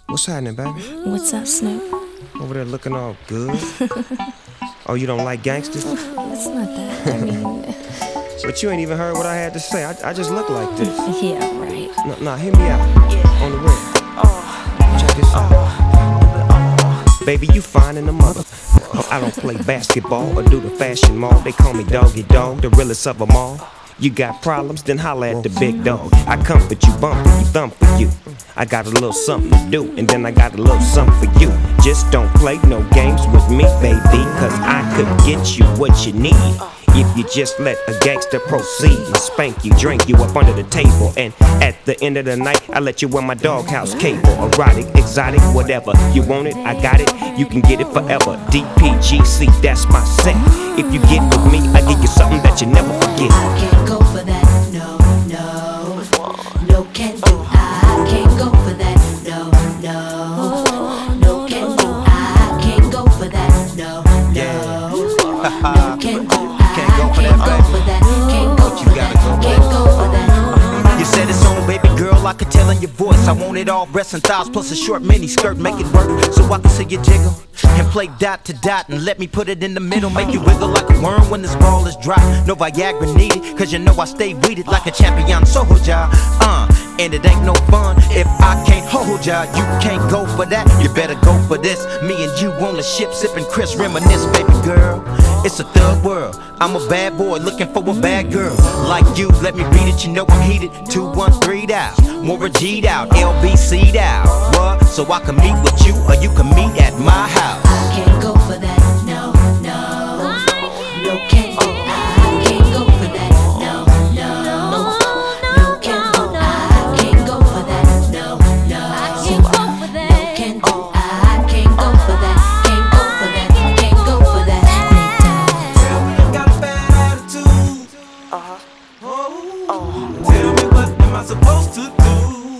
What's happening, baby? What's up, Snoop? Over there looking all good. Oh, you don't like gangsters? It's not that. I mean, But you ain't even heard what I had to say. I just look like this. yeah, right. Nah, hear me out. On the rim. Check this out. Baby, you fine in the mother. I don't play basketball or do the fashion mall. They call me Doggy Dog, the realest of them all. You got problems, then holla at the big dog. I comfort you, bump for you, thump for you. I got a little something to do, and then I got a little something for you. Just don't play no games with me, baby, cause I could get you what you need if you just let a gangster proceed and spank you, drink you up under the table. And at the end of the night, I let you wear my doghouse cable. Erotic, exotic, whatever. You want it, I got it, you can get it forever. DPGC, that's my set. If you get with me, I give you something that you never forget. I can't go for that, no, no. No can do, I can't go for that, no, no. No can do, I can't go for that, no, no. No can do, I can't go for that, can't go for that, can't go for that. You said it's on, baby girl, I could tell in your voice. I want it all, breasts and thighs, plus a short mini skirt. Make it work, so I can see you jiggle and play dot to dot, and let me put it in the middle. Make you wiggle like a worm when this ball is dry. No Viagra needed, cause you know I stay weeded like a champion soldier. And it ain't no fun if I can't hold ya. You can't go for that, you better go for this. Me and you on the ship sipping Chris, reminisce, baby girl. It's a thug world, I'm a bad boy looking for a bad girl like you. Let me read it, you know I'm heated. 213 out, more G'd out, LBC'd out. What? So I can meet with you or you can meet at my house. I can't go for that, no, no. No can do, I can't go for that, no, no. No can do, I can't go for that, no, no. No can do, I can't go for that, can't go for that, can't go for that. Got a bad attitude. Tell me what am I supposed to do?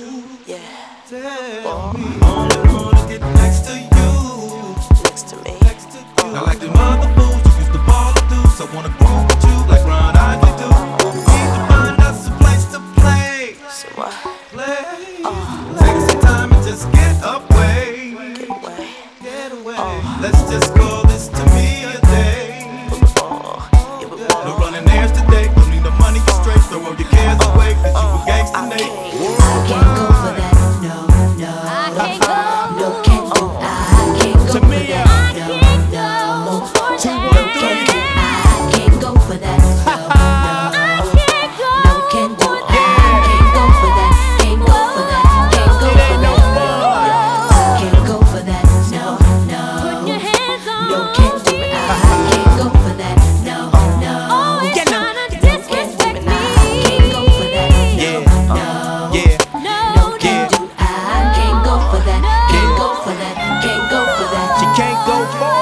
Tell me. Only wanna get next to you. Next to you. Not like them other fools you used to ball the dudes. I wanna groove with you like Ron Isley do. Need to find us a place to play. Play. Take some time and just get away. Get away. Let's just call this to me a day. No running errands today. Don't need no money, you straight. Throw all your cares away, cause you a gangster, Nate. I can't go for that, no, no. No can do, I can't go for that, no, no. No can do, I can't go for that, no, no. No can do, I can't go for that, can't go for that, can't go for that. I can't go for that, no, no. No can do, I can't go for that, no, no. No can do, I can't go for that, no, no. No can do, I can't go for that, can't go for that, can't go for that. She can't go for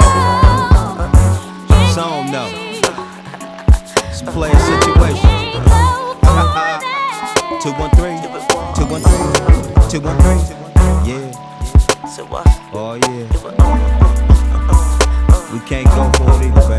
song, no. It's a player situation. 213, 213, 213. Yeah. Oh yeah. We can't go for it either, baby.